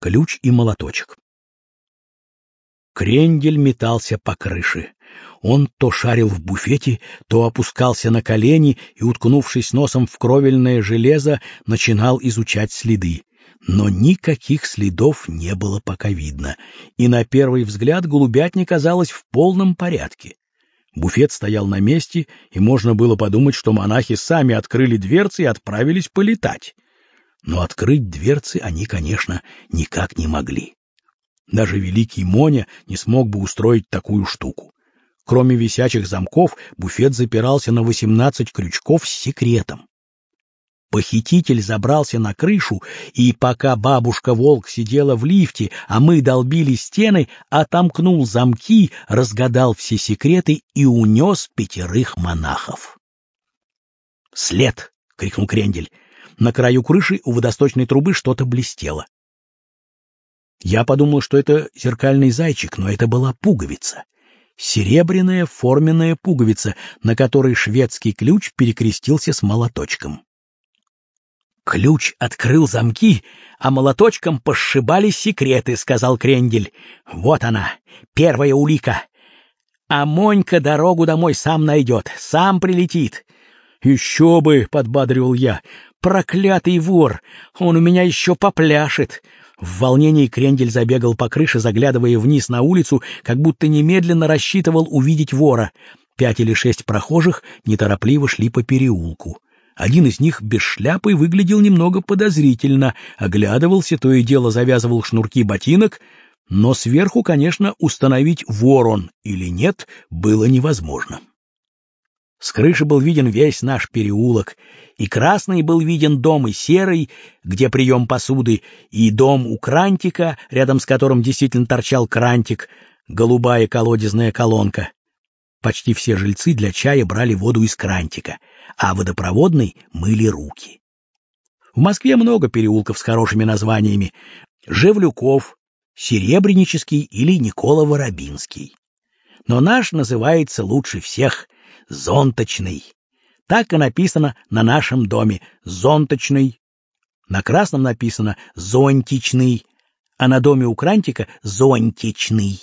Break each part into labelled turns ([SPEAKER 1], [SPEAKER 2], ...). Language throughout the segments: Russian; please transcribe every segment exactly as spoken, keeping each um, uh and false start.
[SPEAKER 1] ключ и молоточек. Крендель метался по крыше. Он то шарил в буфете, то опускался на колени и, уткнувшись носом в кровельное железо, начинал изучать следы. Но никаких следов не было пока видно, и на первый взгляд голубятня казалась в полном порядке. Буфет стоял на месте, и можно было подумать, что монахи сами открыли дверцы и отправились полетать. Но открыть дверцы они, конечно, никак не могли. Даже великий Моня не смог бы устроить такую штуку. Кроме висячих замков, буфет запирался на восемнадцать крючков с секретом. Похититель забрался на крышу, и пока бабушка-волк сидела в лифте, а мы долбили стены, отомкнул замки, разгадал все секреты и унес пятерых монахов. «След!» — крикнул Крендель. На краю крыши у водосточной трубы что-то блестело. Я подумал, что это зеркальный зайчик, но это была пуговица. Серебряная форменная пуговица, на которой шведский ключ перекрестился с молоточком. «Ключ открыл замки, а молоточком пошибали секреты», — сказал Крендель. «Вот она, первая улика. А Монька дорогу домой сам найдет, сам прилетит». «Еще бы», — подбадривал я, — «проклятый вор, он у меня еще попляшет». В волнении Крендель забегал по крыше, заглядывая вниз на улицу, как будто немедленно рассчитывал увидеть вора. Пять или шесть прохожих неторопливо шли по переулку. Один из них без шляпы выглядел немного подозрительно, оглядывался, то и дело завязывал шнурки ботинок, но сверху, конечно, установить, вор он или нет, было невозможно. С крыши был виден весь наш переулок, и красный был виден дом, и серый, где прием посуды, и дом у крантика, рядом с которым действительно торчал крантик, голубая колодезная колонка. Почти все жильцы для чая брали воду из крантика, а водопроводной мыли руки. В Москве много переулков с хорошими названиями: Жевлюков, Серебрянический или Никола-Воробинский. Но наш называется лучше всех — Зонточный. Так и написано на нашем доме — Зонточный. На красном написано Зонтичный, а на доме у крантика — Зонтичный.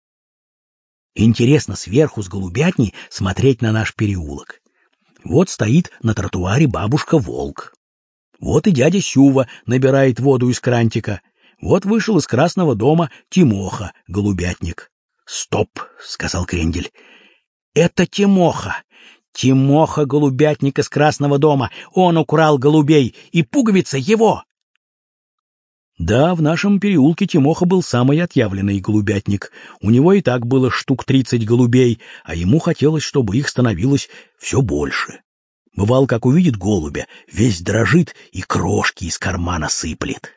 [SPEAKER 1] Интересно сверху с голубятни смотреть на наш переулок. Вот стоит на тротуаре бабушка-волк. Вот и дядя Сюва набирает воду из крантика. Вот вышел из красного дома Тимоха, голубятник. «Стоп!» — сказал Крендель. «Это Тимоха! Тимоха голубятник из красного дома! Он украл голубей, и пуговица его!» Да, в нашем переулке Тимоха был самый отъявленный голубятник. У него и так было штук тридцать голубей, а ему хотелось, чтобы их становилось все больше. Бывал, как увидит голубя, весь дрожит и крошки из кармана сыплет.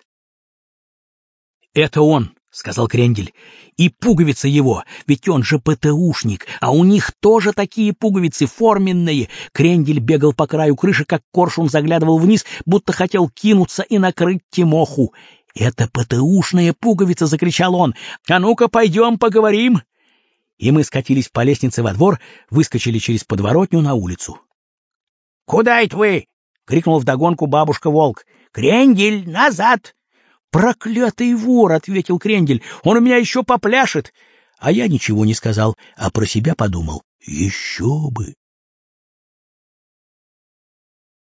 [SPEAKER 1] «Это он», — сказал Крендель, — «и пуговица его, ведь он же ПТУшник, а у них тоже такие пуговицы форменные». Крендель бегал по краю крыши, как коршун заглядывал вниз, будто хотел кинуться и накрыть Тимоху. «Это ПТУшная пуговица!» — закричал он. «А ну-ка, пойдем поговорим!» И мы скатились по лестнице во двор, выскочили через подворотню на улицу. «Куда это вы?» — крикнул вдогонку бабушка-волк. «Крендель, назад!» «Проклятый вор!» — ответил Крендель. «Он у меня еще попляшет!» А я ничего не сказал, а про себя подумал: еще бы!